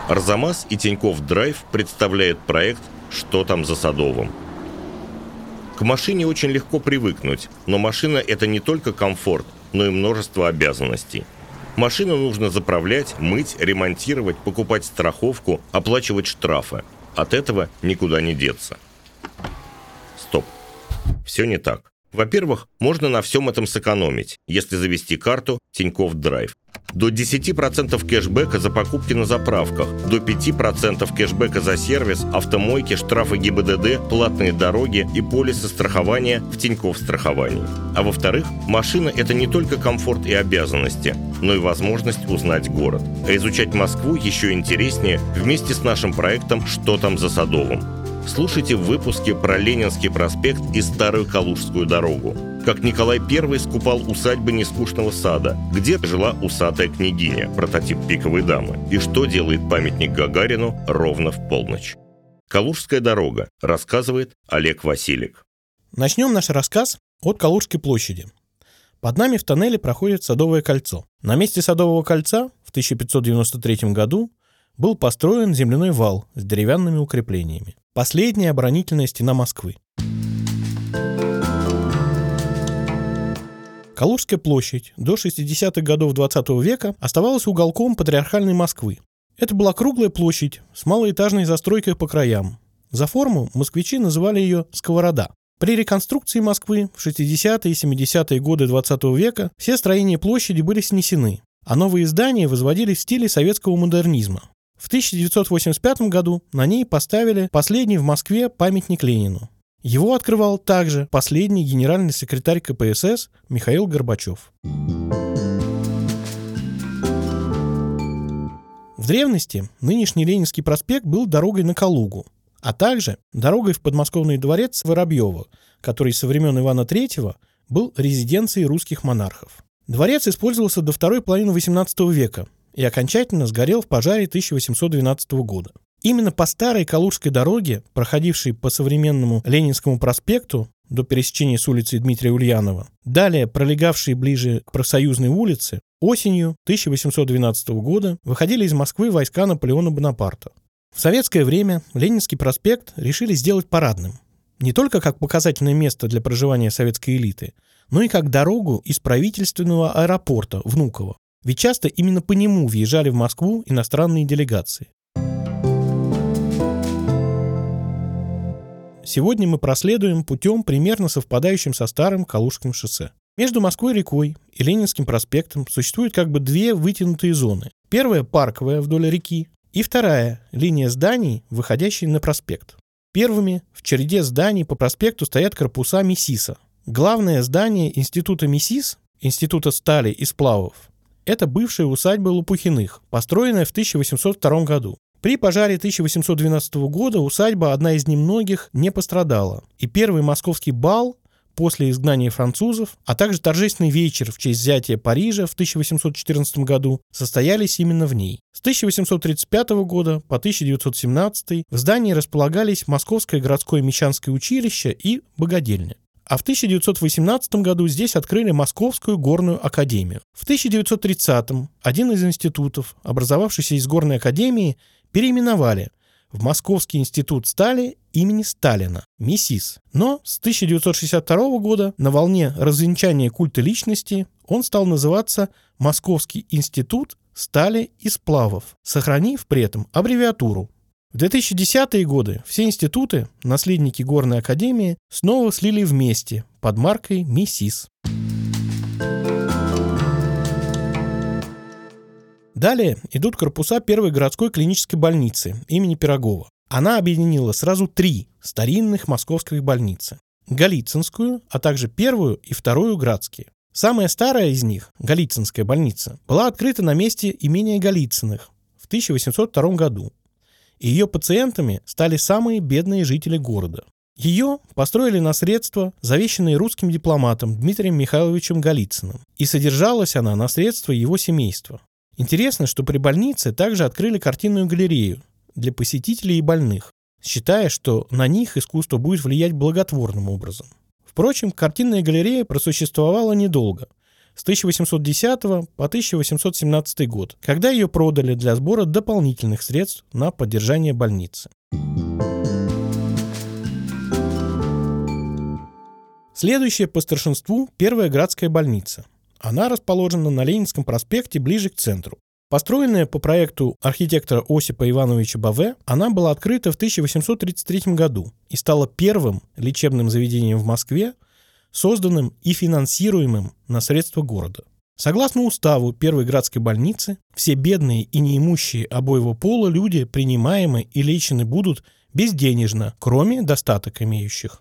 Арзамас и Тинькофф Драйв представляет проект «Что там за Садовым?». К машине очень легко привыкнуть, но машина – это не только комфорт, но и множество обязанностей. Машину нужно заправлять, мыть, ремонтировать, покупать страховку, оплачивать штрафы. От этого никуда не деться. Стоп. Все не так. Во-первых, можно на всем этом сэкономить, если завести карту Тинькофф Драйв. До 10% кэшбэка за покупки на заправках, до 5% кэшбэка за сервис, автомойки, штрафы ГИБДД, платные дороги и полисы страхования в Тинькофф страховании. А во-вторых, машина – это не только комфорт и обязанности, но и возможность узнать город. А изучать Москву еще интереснее вместе с нашим проектом «Что там за Садовым?». Слушайте в выпуске про Ленинский проспект и Старую Калужскую дорогу. Как Николай I скупал усадьбы нескучного сада, где жила усатая княгиня, прототип пиковой дамы, и что делает памятник Гагарину ровно в полночь. Калужская дорога, рассказывает Олег Василик. Начнем наш рассказ от Калужской площади. Под нами в тоннеле проходит Садовое кольцо. На месте Садового кольца в 1593 году был построен земляной вал с деревянными укреплениями. Последняя оборонительная стена Москвы. Калужская площадь до 60-х годов 20 века оставалась уголком патриархальной Москвы. Это была круглая площадь с малоэтажной застройкой по краям. За форму москвичи называли ее «Сковорода». При реконструкции Москвы в 60-е и 70-е годы 20 века все строения площади были снесены, а новые здания возводились в стиле советского модернизма. В 1985 году на ней поставили последний в Москве памятник Ленину. Его открывал также последний генеральный секретарь КПСС Михаил Горбачев. В древности нынешний Ленинский проспект был дорогой на Калугу, а также дорогой в подмосковный дворец Воробьева, который со времен Ивана III был резиденцией русских монархов. Дворец использовался до второй половины XVIII века и окончательно сгорел в пожаре 1812 года. Именно по старой Калужской дороге, проходившей по современному Ленинскому проспекту до пересечения с улицей Дмитрия Ульянова, далее пролегавшей ближе к Профсоюзной улице, осенью 1812 года выходили из Москвы войска Наполеона Бонапарта. В советское время Ленинский проспект решили сделать парадным. Не только как показательное место для проживания советской элиты, но и как дорогу из правительственного аэропорта Внуково. Ведь часто именно по нему въезжали в Москву иностранные делегации. Сегодня мы проследуем путем, примерно совпадающим со старым Калужским шоссе. Между Москвой-рекой и Ленинским проспектом существуют как бы две вытянутые зоны. Первая – парковая вдоль реки, и вторая – линия зданий, выходящая на проспект. Первыми в череде зданий по проспекту стоят корпуса МИСИСа. Главное здание Института МИСИС, Института стали и сплавов, это бывшая усадьба Лопухиных, построенная в 1802 году. При пожаре 1812 года усадьба, одна из немногих, не пострадала. И первый московский бал после изгнания французов, а также торжественный вечер в честь взятия Парижа в 1814 году состоялись именно в ней. С 1835 года по 1917 в здании располагались Московское городское мещанское училище и богадельня. А в 1918 году здесь открыли Московскую горную академию. В 1930-м один из институтов, образовавшийся из горной академии, переименовали в Московский институт стали имени Сталина, МИСИС. Но с 1962 года на волне развенчания культа личности он стал называться Московский институт стали и сплавов, сохранив при этом аббревиатуру. В 2010-е годы все институты, наследники горной академии, снова слили вместе под маркой МИСИС. Далее идут корпуса первой городской клинической больницы имени Пирогова. Она объединила сразу 3 старинных московских больницы. Голицынскую, а также первую и вторую Градские. Самая старая из них, Голицынская больница, была открыта на месте имения Голицыных в 1802 году. И ее пациентами стали самые бедные жители города. Ее построили на средства, завещанные русским дипломатом Дмитрием Михайловичем Голицыным, и содержалась она на средства его семейства. Интересно, что при больнице также открыли картинную галерею для посетителей и больных, считая, что на них искусство будет влиять благотворным образом. Впрочем, картинная галерея просуществовала недолго. с 1810 по 1817 год, когда ее продали для сбора дополнительных средств на поддержание больницы. Следующая по старшинству Первая Градская больница. Она расположена на Ленинском проспекте ближе к центру. Построенная по проекту архитектора Осипа Ивановича Баве, она была открыта в 1833 году и стала первым лечебным заведением в Москве, созданным и финансируемым на средства города. Согласно уставу Первой Градской больницы, все бедные и неимущие обоего пола люди принимаемы и лечены будут безденежно, кроме достаток имеющих.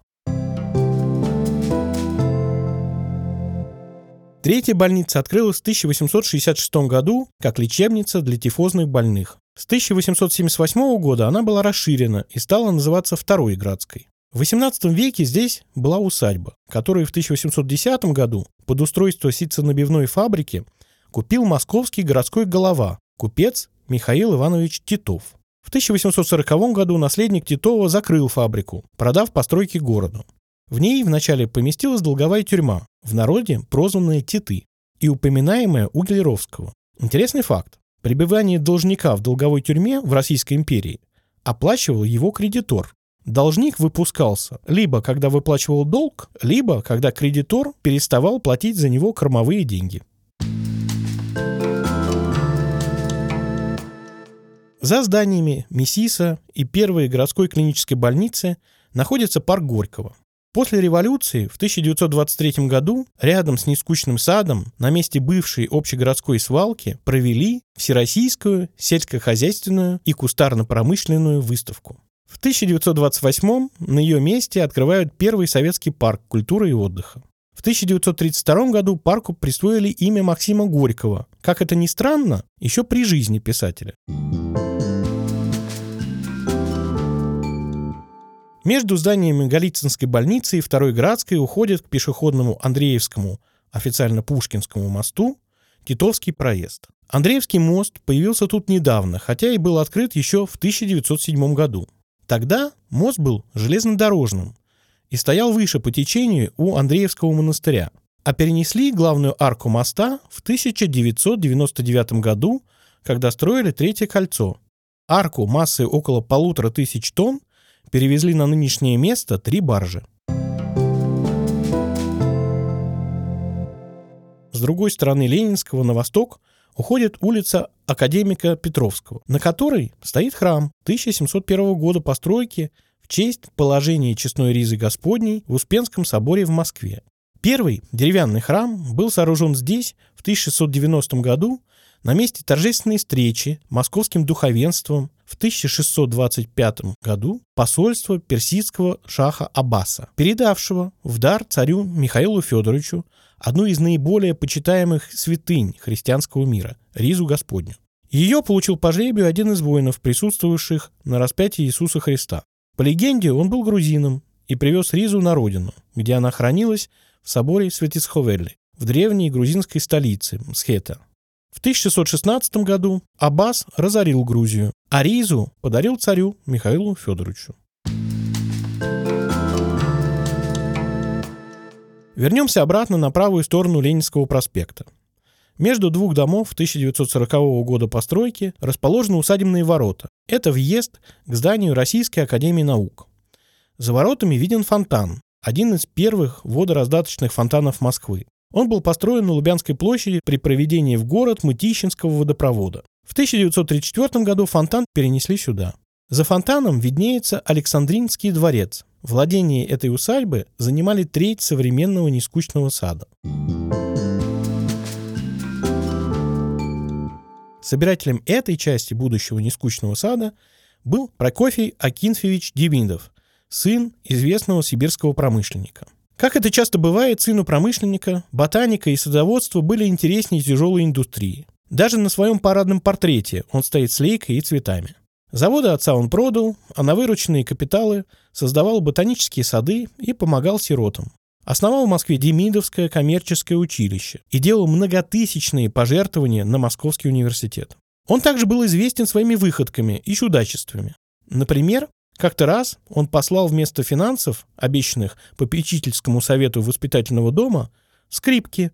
Третья больница открылась в 1866 году как лечебница для тифозных больных. С 1878 года она была расширена и стала называться Второй Градской. В XVIII веке здесь была усадьба, которую в 1810 году под устройство ситценабивной фабрики купил московский городской голова, купец Михаил Иванович Титов. В 1840 году наследник Титова закрыл фабрику, продав постройки городу. В ней вначале поместилась долговая тюрьма, в народе прозванная Титы, и упоминаемая у Гелеровского. Интересный факт. Пребывание должника в долговой тюрьме в Российской империи оплачивал его кредитор. Должник выпускался либо когда выплачивал долг, либо когда кредитор переставал платить за него кормовые деньги. За зданиями МИСИСа и Первой городской клинической больницы находится парк Горького. После революции в 1923 году рядом с Нескучным садом на месте бывшей общегородской свалки провели Всероссийскую сельскохозяйственную и кустарно-промышленную выставку. В 1928 на ее месте открывают первый советский парк культуры и отдыха. В 1932 году парку присвоили имя Максима Горького, как это ни странно, еще при жизни писателя. Между зданиями Голицынской больницы и Второй Градской уходит к пешеходному Андреевскому, официально Пушкинскому мосту, Титовский проезд. Андреевский мост появился тут недавно, хотя и был открыт еще в 1907 году. Тогда мост был железнодорожным и стоял выше по течению у Андреевского монастыря, а перенесли главную арку моста в 1999 году, когда строили Третье кольцо. Арку массой около 1500 тонн перевезли на нынешнее место 3 баржи. С другой стороны Ленинского на восток уходит улица Академика Петровского, на которой стоит храм 1701 года постройки в честь положения честной ризы Господней в Успенском соборе в Москве. Первый деревянный храм был сооружен здесь в 1690 году на месте торжественной встречи московским духовенством в 1625 году посольства персидского шаха Аббаса, передавшего в дар царю Михаилу Федоровичу одну из наиболее почитаемых святынь христианского мира – Ризу Господню. Ее получил по жребию один из воинов, присутствовавших на распятии Иисуса Христа. По легенде, он был грузином и привез Ризу на родину, где она хранилась в соборе Светисховели, в древней грузинской столице Мсхета. В 1616 году Аббас разорил Грузию, а Ризу подарил царю Михаилу Федоровичу. Вернемся обратно на правую сторону Ленинского проспекта. Между двух домов 1940 года постройки расположены усадебные ворота. Это въезд к зданию Российской академии наук. За воротами виден фонтан, один из первых водораздаточных фонтанов Москвы. Он был построен на Лубянской площади при проведении в город Мытищинского водопровода. В 1934 году фонтан перенесли сюда. За фонтаном виднеется Александринский дворец. Владения этой усадьбы занимали треть современного Нескучного сада. Собирателем этой части будущего Нескучного сада был Прокофий Акинфеевич Демидов, сын известного сибирского промышленника. Как это часто бывает, сыну промышленника, ботаника и садоводство были интереснее тяжелой индустрии. Даже на своем парадном портрете он стоит с лейкой и цветами. Заводы отца он продал, а на вырученные капиталы создавал ботанические сады и помогал сиротам. Основал в Москве Демидовское коммерческое училище и делал многотысячные пожертвования на Московский университет. Он также был известен своими выходками и чудачествами. Например, как-то раз он послал вместо финансов, обещанных попечительскому совету воспитательного дома, скрипки,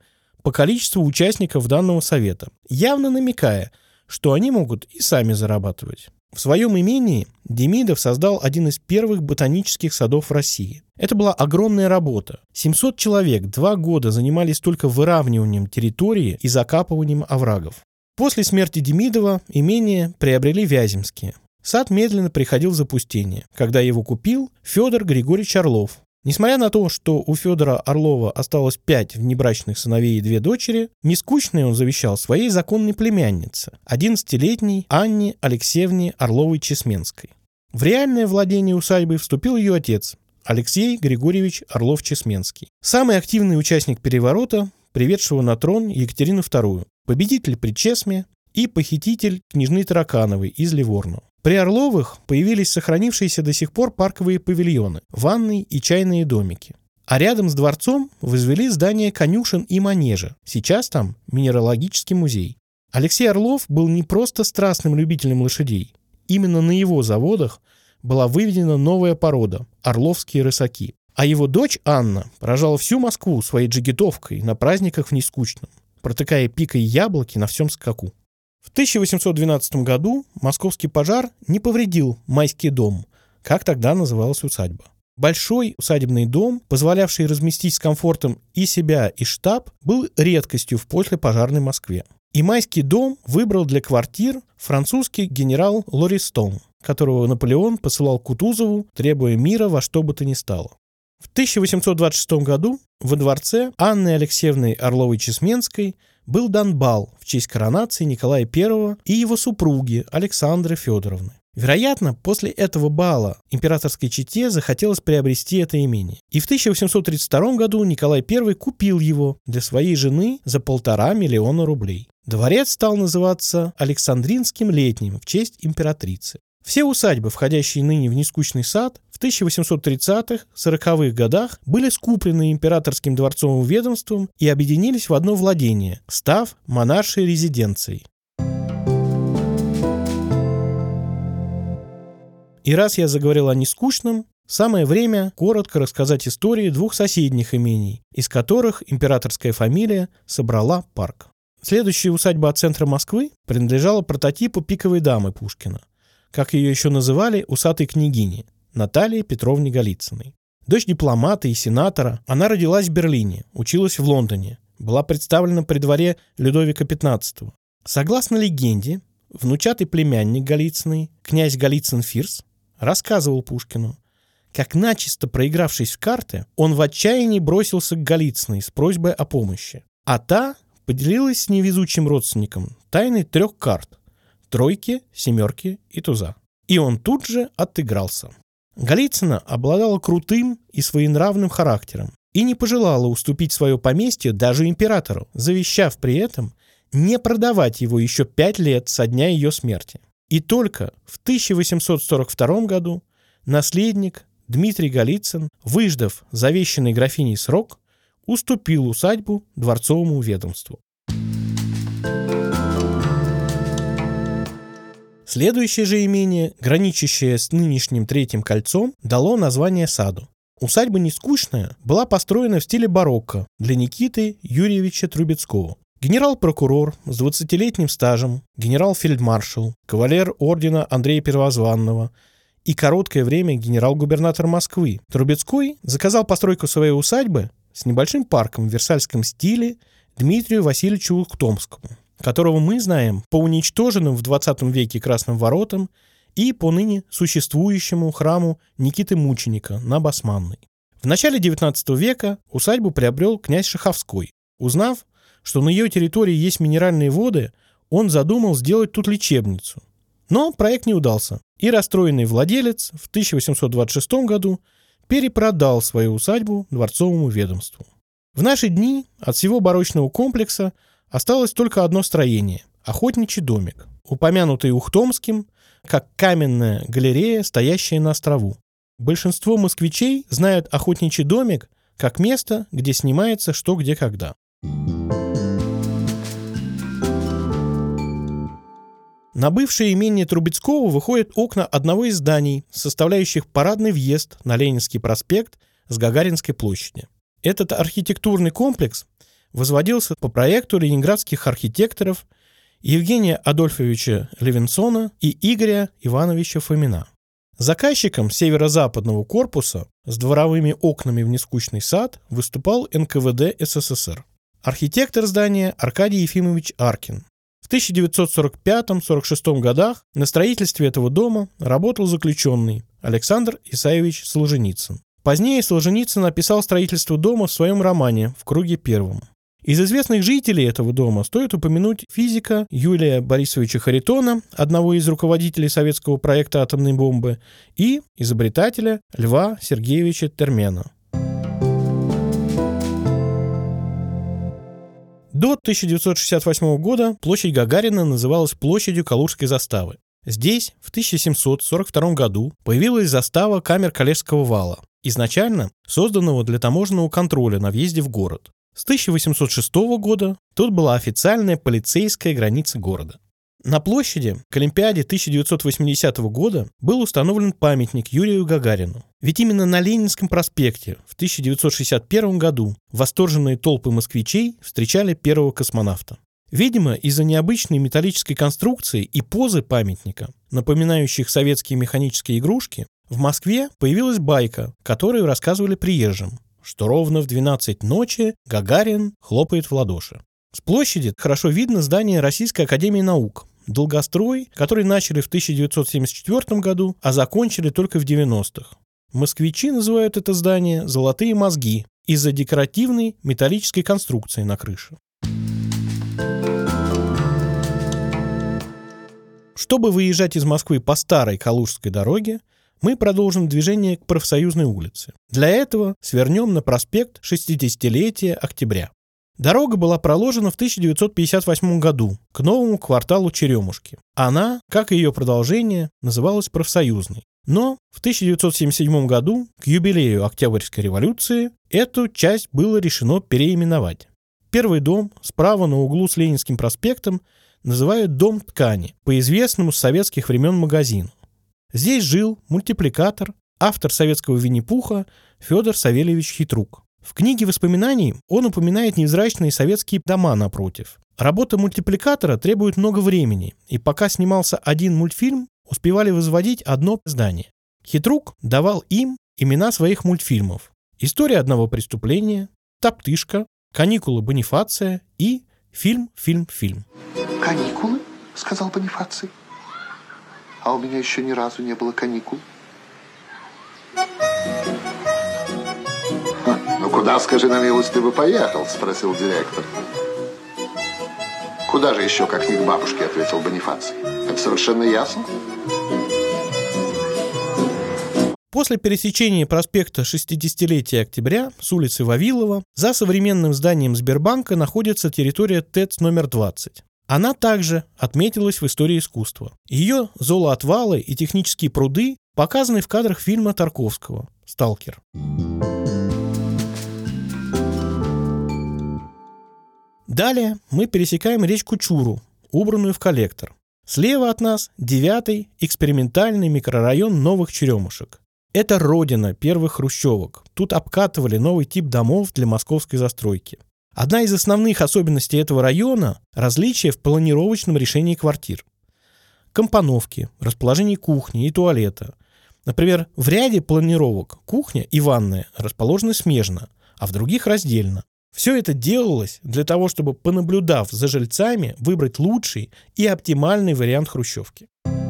по количеству участников данного совета, явно намекая, что они могут и сами зарабатывать. В своем имении Демидов создал один из первых ботанических садов в России. Это была огромная работа. 700 человек 2 года занимались только выравниванием территории и закапыванием оврагов. После смерти Демидова имение приобрели Вяземские. Сад медленно приходил в запустение, когда его купил Федор Григорьевич Орлов. Несмотря на то, что у Федора Орлова осталось 5 внебрачных сыновей и 2 дочери, нескучное он завещал своей законной племяннице, 11-летней Анне Алексеевне Орловой-Чесменской. В реальное владение усадьбой вступил ее отец, Алексей Григорьевич Орлов-Чесменский. Самый активный участник переворота, приведшего на трон Екатерину II, победитель при Чесме и похититель княжны Таракановой из Ливорно. При Орловых появились сохранившиеся до сих пор парковые павильоны, ванные и чайные домики. А рядом с дворцом возвели здание конюшен и манежа. Сейчас там минералогический музей. Алексей Орлов был не просто страстным любителем лошадей. Именно на его заводах была выведена новая порода – орловские рысаки. А его дочь Анна поражала всю Москву своей джигитовкой на праздниках в Нескучном, протыкая пикой яблоки на всем скаку. В 1812 году московский пожар не повредил Майский дом, как тогда называлась усадьба. Большой усадебный дом, позволявший разместить с комфортом и себя, и штаб, был редкостью в послепожарной Москве. И Майский дом выбрал для квартир французский генерал Лористон, которого Наполеон посылал к Кутузову, требуя мира во что бы то ни стало. В 1826 году во дворце Анны Алексеевны Орловой-Чесменской был дан бал в честь коронации Николая I и его супруги Александры Федоровны. Вероятно, после этого бала императорской чете захотелось приобрести это имение. И в 1832 году Николай I купил его для своей жены за 1,5 миллиона рублей. Дворец стал называться Александринским летним в честь императрицы. Все усадьбы, входящие ныне в Нескучный сад, в 1830-40-х годах были скуплены императорским дворцовым ведомством и объединились в одно владение, став монаршей резиденцией. И раз я заговорил о Нескучном, самое время коротко рассказать истории 2 соседних имений, из которых императорская фамилия собрала парк. Следующая усадьба от центра Москвы принадлежала прототипу пиковой дамы Пушкина, как ее еще называли, усатой княгини, Наталье Петровне Голицыной. Дочь дипломата и сенатора, она родилась в Берлине, училась в Лондоне, была представлена при дворе Людовика XV. Согласно легенде, внучатый племянник Голицыной, князь Голицын-Фирс, рассказывал Пушкину, как, начисто проигравшись в карты, он в отчаянии бросился к Голицыной с просьбой о помощи. А та поделилась с невезучим родственником тайной 3 карт – тройки, семерки и туза. И он тут же отыгрался. Голицына обладала крутым и своенравным характером и не пожелала уступить свое поместье даже императору, завещав при этом не продавать его еще 5 лет со дня ее смерти. И только в 1842 году наследник Дмитрий Голицын, выждав завещанный графиней срок, уступил усадьбу дворцовому ведомству. Следующее же имение, граничащее с нынешним Третьим кольцом, дало название саду. Усадьба Нескучная была построена в стиле барокко для Никиты Юрьевича Трубецкого. Генерал-прокурор с 20-летним стажем, генерал-фельдмаршал, кавалер ордена Андрея Первозванного и короткое время генерал-губернатор Москвы Трубецкой заказал постройку своей усадьбы с небольшим парком в версальском стиле Дмитрию Васильевичу Ухтомскому, которого мы знаем по уничтоженным в 20 веке Красным воротам и по ныне существующему храму Никиты Мученика на Басманной. В начале XIX века усадьбу приобрел князь Шаховской. Узнав, что на ее территории есть минеральные воды, он задумал сделать тут лечебницу. Но проект не удался, и расстроенный владелец в 1826 году перепродал свою усадьбу дворцовому ведомству. В наши дни от всего барочного комплекса осталось только одно строение – охотничий домик, упомянутый Ухтомским как каменная галерея, стоящая на острову. Большинство москвичей знают охотничий домик как место, где снимается что, где, когда. На бывшее имение Трубецкого выходят окна одного из зданий, составляющих парадный въезд на Ленинский проспект с Гагаринской площади. Этот архитектурный комплекс возводился по проекту ленинградских архитекторов Евгения Адольфовича Левинсона и Игоря Ивановича Фомина. Заказчиком северо-западного корпуса с дворовыми окнами в нескучный сад выступал НКВД СССР. Архитектор здания Аркадий Ефимович Аркин. В 1945-46 годах на строительстве этого дома работал заключенный Александр Исаевич Солженицын. Позднее Солженицын описал строительство дома в своем романе «В круге первом». Из известных жителей этого дома стоит упомянуть физика Юлия Борисовича Харитона, одного из руководителей советского проекта атомной бомбы, и изобретателя Льва Сергеевича Термена. До 1968 года площадь Гагарина называлась площадью Калужской заставы. Здесь в 1742 году появилась застава камер Коллежского вала, изначально созданного для таможенного контроля на въезде в город. С 1806 года тут была официальная полицейская граница города. На площади к Олимпиаде 1980 года был установлен памятник Юрию Гагарину. Ведь именно на Ленинском проспекте в 1961 году восторженные толпы москвичей встречали первого космонавта. Видимо, из-за необычной металлической конструкции и позы памятника, напоминающих советские механические игрушки, в Москве появилась байка, которую рассказывали приезжим, что ровно в 12 ночи Гагарин хлопает в ладоши. С площади хорошо видно здание Российской академии наук, долгострой, который начали в 1974 году, а закончили только в 90-х. Москвичи называют это здание «золотые мозги» из-за декоративной металлической конструкции на крыше. Чтобы выезжать из Москвы по старой Калужской дороге, мы продолжим движение к Профсоюзной улице. Для этого свернем на проспект 60-летия Октября. Дорога была проложена в 1958 году к новому кварталу Черемушки. Она, как и ее продолжение, называлась Профсоюзной. Но в 1977 году, к юбилею Октябрьской революции, эту часть было решено переименовать. Первый дом справа на углу с Ленинским проспектом называют «Дом ткани», по известному с советских времен магазину. Здесь жил мультипликатор, автор советского Винни-Пуха Федор Савельевич Хитрук. В книге воспоминаний он упоминает невзрачные советские дома напротив. Работа мультипликатора требует много времени, и пока снимался один мультфильм, успевали возводить одно здание. Хитрук давал им имена своих мультфильмов: «История одного преступления», «Топтышка», «Каникулы Бонифация» и «Фильм». «Каникулы?» — сказал Бонифаций. «А у меня еще ни разу не было каникул». «Ну куда, скажи на милость, ты бы поехал?» — спросил директор. «Куда же еще, как не к бабушке?» — ответил Бонифаций. «Это совершенно ясно». После пересечения проспекта 60-летия Октября с улицы Вавилова за современным зданием Сбербанка находится территория ТЭЦ номер 20. Она также отметилась в истории искусства. Ее золоотвалы и технические пруды показаны в кадрах фильма Тарковского «Сталкер». Далее мы пересекаем речку Чуру, убранную в коллектор. Слева от нас 9-й экспериментальный микрорайон Новых Черемушек. Это родина первых хрущевок. Тут обкатывали новый тип домов для московской застройки. Одна из основных особенностей этого района – различия в планировочном решении квартир. Компоновки, расположение кухни и туалета. Например, в ряде планировок кухня и ванная расположены смежно, а в других раздельно. Все это делалось для того, чтобы, понаблюдав за жильцами, выбрать лучший и оптимальный вариант хрущевки.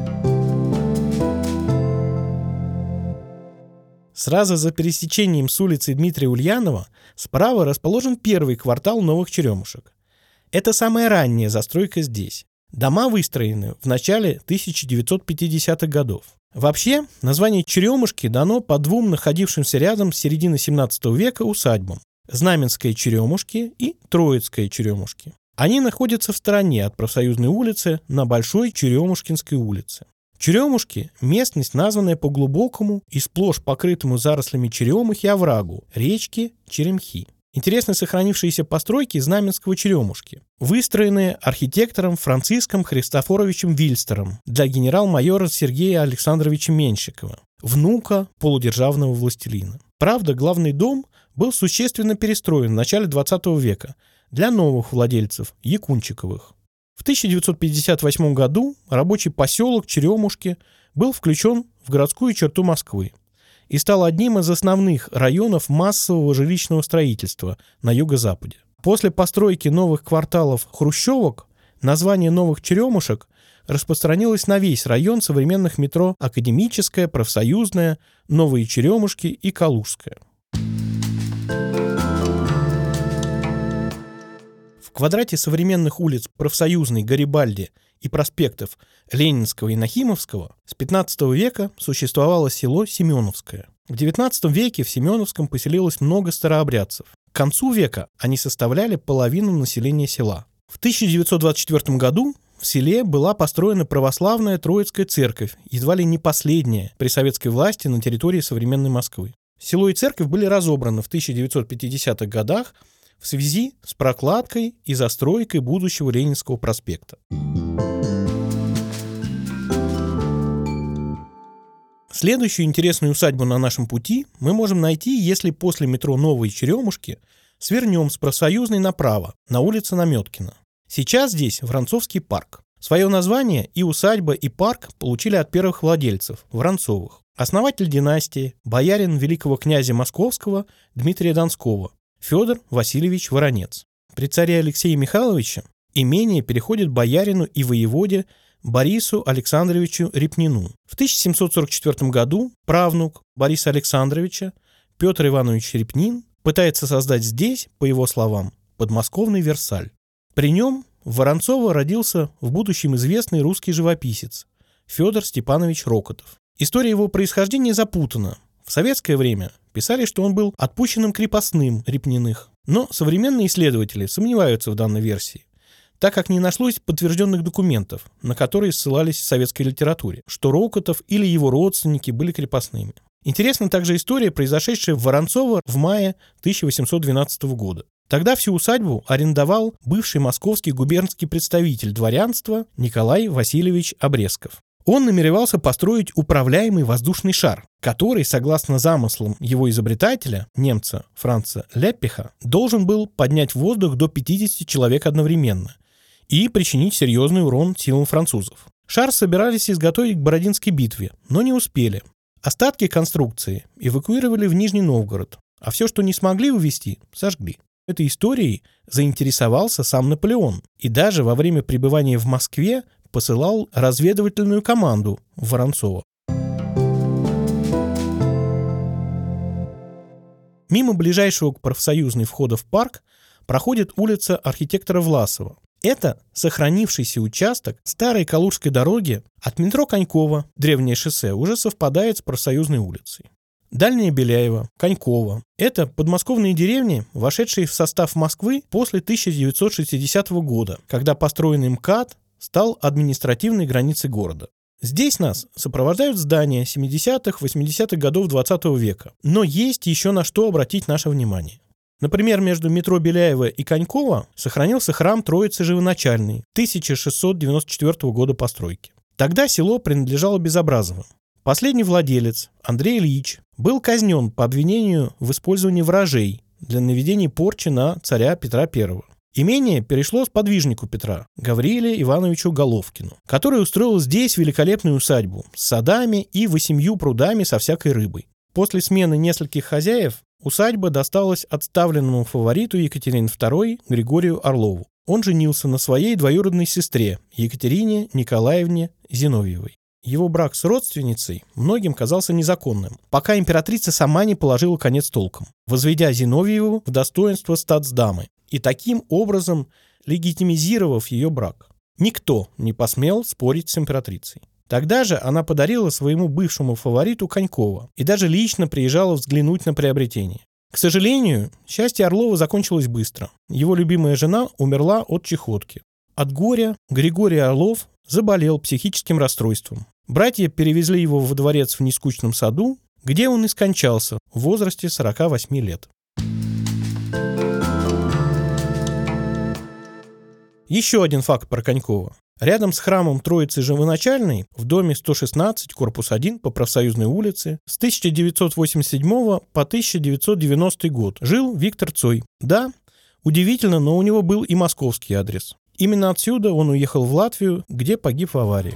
Сразу за пересечением с улицей Дмитрия Ульянова справа расположен первый квартал Новых Черемушек. Это самая ранняя застройка здесь. Дома выстроены в начале 1950-х годов. Вообще, название Черемушки дано по двум находившимся рядом с середины 17 века усадьбам – Знаменская Черемушки и Троицкая Черемушки. Они находятся в стороне от Профсоюзной улицы на Большой Черемушкинской улице. Черемушки – местность, названная по глубокому и сплошь покрытому зарослями черемухи оврагу речки Черемхи. Интересны сохранившиеся постройки Знаменского Черемушки, выстроенные архитектором Франциском Христофоровичем Вильстером для генерал-майора Сергея Александровича Меньшикова, внука полудержавного властелина. Правда, главный дом был существенно перестроен в начале 20 века для новых владельцев – Якунчиковых. В 1958 году рабочий поселок Черемушки был включен в городскую черту Москвы и стал одним из основных районов массового жилищного строительства на юго-западе. После постройки новых кварталов хрущевок название новых Черемушек распространилось на весь район современных метро Академическая, Профсоюзная, Новые Черемушки и Калужская. В квадрате современных улиц Профсоюзной, Гарибальди и проспектов Ленинского и Нахимовского с XV века существовало село Семеновское. В XIX веке в Семеновском поселилось много старообрядцев. К концу века они составляли половину населения села. В 1924 году в селе была построена православная Троицкая церковь, едва ли не последняя при советской власти на территории современной Москвы. Село и церковь были разобраны в 1950-х годах в связи с прокладкой и застройкой будущего Ленинского проспекта. Следующую интересную усадьбу на нашем пути мы можем найти, если после метро Новые Черемушки свернем с Профсоюзной направо, на улицу Наметкина. Сейчас здесь Воронцовский парк. Свое название и усадьба, и парк получили от первых владельцев – Воронцовых. Основатель династии – боярин великого князя Московского Дмитрия Донского, Федор Васильевич Воронец. При царе Алексее Михайловиче имение переходит боярину и воеводе Борису Александровичу Репнину. В 1744 году правнук Бориса Александровича Петр Иванович Репнин пытается создать здесь, по его словам, подмосковный Версаль. При нем в Воронцово родился в будущем известный русский живописец Федор Степанович Рокотов. История его происхождения запутана. В советское время писали, что он был отпущенным крепостным Репниных, но современные исследователи сомневаются в данной версии, так как не нашлось подтвержденных документов, на которые ссылались в советской литературе, что Рокотов или его родственники были крепостными. Интересна также история, произошедшая в Воронцово в мае 1812 года. Тогда всю усадьбу арендовал бывший московский губернский представитель дворянства Николай Васильевич Обрезков. Он намеревался построить управляемый воздушный шар, который, согласно замыслам его изобретателя, немца Франца Леппиха, должен был поднять в воздух до 50 человек одновременно и причинить серьезный урон силам французов. Шар собирались изготовить к Бородинской битве, но не успели. Остатки конструкции эвакуировали в Нижний Новгород, а все, что не смогли увезти, сожгли. Этой историей заинтересовался сам Наполеон и даже во время пребывания в Москве посылал разведывательную команду в Воронцово. Мимо ближайшего к Профсоюзной входа в парк проходит улица архитектора Власова. Это сохранившийся участок старой Калужской дороги от метро Конькова, древнее шоссе, уже совпадает с Профсоюзной улицей. Дальняя Беляева, Конькова – это подмосковные деревни, вошедшие в состав Москвы после 1960 года, когда построенный МКАД стал административной границей города. Здесь нас сопровождают здания 70-х, 80-х годов 20 века, но есть еще на что обратить наше внимание. Например, между метро Беляева и Конькова сохранился храм Троицы Живоначальной 1694 года постройки. Тогда село принадлежало Безобразовым. Последний владелец, Андрей Ильич, был казнен по обвинению в использовании ворожей для наведения порчи на царя Петра I. Имение перешло сподвижнику Петра, Гавриле Ивановичу Головкину, который устроил здесь великолепную усадьбу с садами и 8 прудами со всякой рыбой. После смены нескольких хозяев усадьба досталась отставленному фавориту Екатерины II Григорию Орлову. Он женился на своей двоюродной сестре Екатерине Николаевне Зиновьевой. Его брак с родственницей многим казался незаконным, пока императрица сама не положила конец толком, возведя Зиновьеву в достоинство статсдамы и таким образом легитимизировав ее брак. Никто не посмел спорить с императрицей. Тогда же она подарила своему бывшему фавориту Конькова и даже лично приезжала взглянуть на приобретение. К сожалению, счастье Орлова закончилось быстро. Его любимая жена умерла от чехотки. От горя Григорий Орлов заболел психическим расстройством. Братья перевезли его во дворец в Нескучном саду, где он и скончался в возрасте 48 лет. Еще один факт про Конькова. Рядом с храмом Троицы Живоначальной в доме 116, корпус 1 по Профсоюзной улице с 1987 по 1990 год жил Виктор Цой. Да, Удивительно, но у него был и московский адрес. Именно отсюда он уехал в Латвию, где погиб в аварии.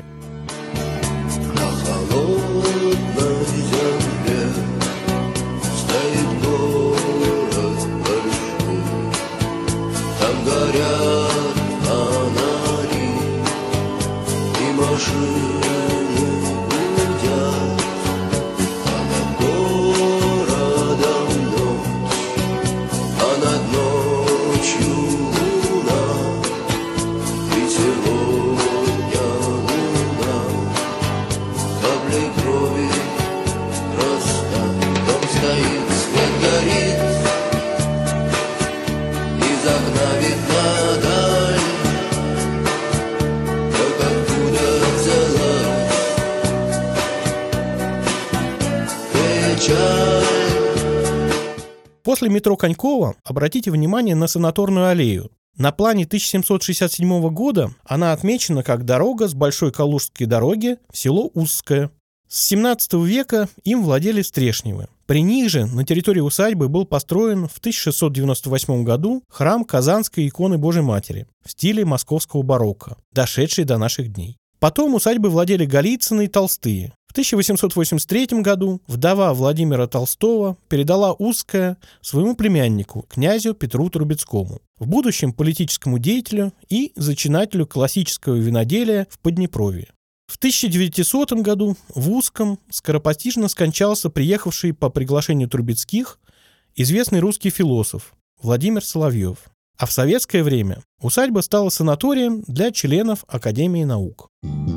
После метро Конькова обратите внимание на Санаторную аллею. На плане 1767 года она отмечена как дорога с Большой Калужской дороги в село Узское. С 17 века им владели Стрешневы. При них же на территории усадьбы был построен в 1698 году храм Казанской иконы Божией Матери в стиле московского барокко, дошедший до наших дней. Потом усадьбой владели Голицыны и Толстые. В 1883 году вдова Владимира Толстого передала Узское своему племяннику, князю Петру Трубецкому, в будущем политическому деятелю и зачинателю классического виноделия в Поднепровье. В 1900 году в Узском скоропостижно скончался приехавший по приглашению Трубецких известный русский философ Владимир Соловьев. А в советское время усадьба стала санаторием для членов Академии наук.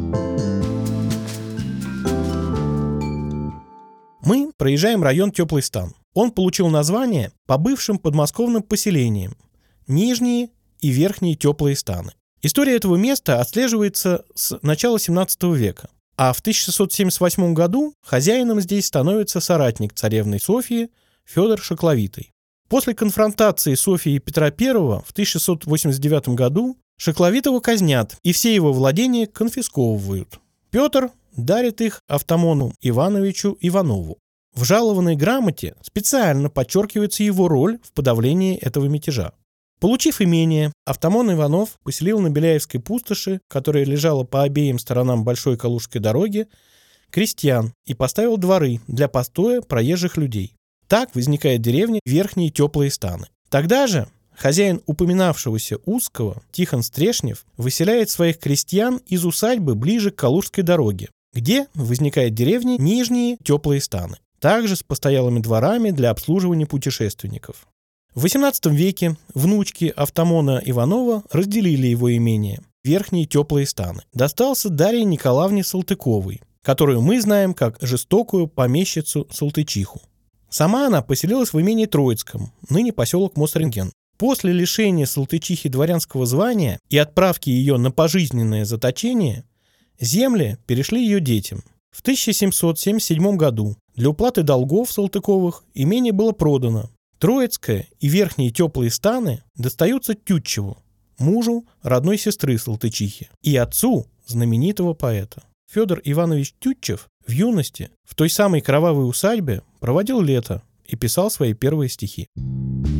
Мы проезжаем район Теплый Стан. Он получил название по бывшим подмосковным поселениям Нижние и Верхние Теплые Станы. История этого места отслеживается с начала XVII века, а в 1678 году хозяином здесь становится соратник царевны Софьи Федор Шакловитый. После конфронтации Софьи и Петра I в 1689 году Шакловитого казнят и все его владения конфисковывают. Петр дарит их Автамону Ивановичу Иванову. В жалованной грамоте специально подчеркивается его роль в подавлении этого мятежа. Получив имение, Автамон Иванов поселил на Беляевской пустоши, которая лежала по обеим сторонам Большой Калужской дороги, крестьян и поставил дворы для постоя проезжих людей. Так возникает деревня Верхние Теплые Станы. Тогда же хозяин упоминавшегося Узского, Тихон Стрешнев, выселяет своих крестьян из усадьбы ближе к Калужской дороге, где возникает деревня Нижние Теплые Станы, также с постоялыми дворами для обслуживания путешественников. В XVIII веке внучки Автамона Иванова разделили его имение Верхние Теплые Станы. Достался Дарье Николаевне Салтыковой, которую мы знаем как жестокую помещицу Салтычиху. Сама она поселилась в имении Троицком, ныне поселок Мосрентген. После лишения Салтычихи дворянского звания и отправки ее на пожизненное заточение, земли перешли ее детям. В 1777 году для уплаты долгов Салтыковых имение было продано. Троицкое и Верхние Теплые Станы достаются Тютчеву, мужу родной сестры Салтычихи, и отцу знаменитого поэта. Федор Иванович Тютчев в юности в той самой кровавой усадьбе проводил лето и писал свои первые стихи.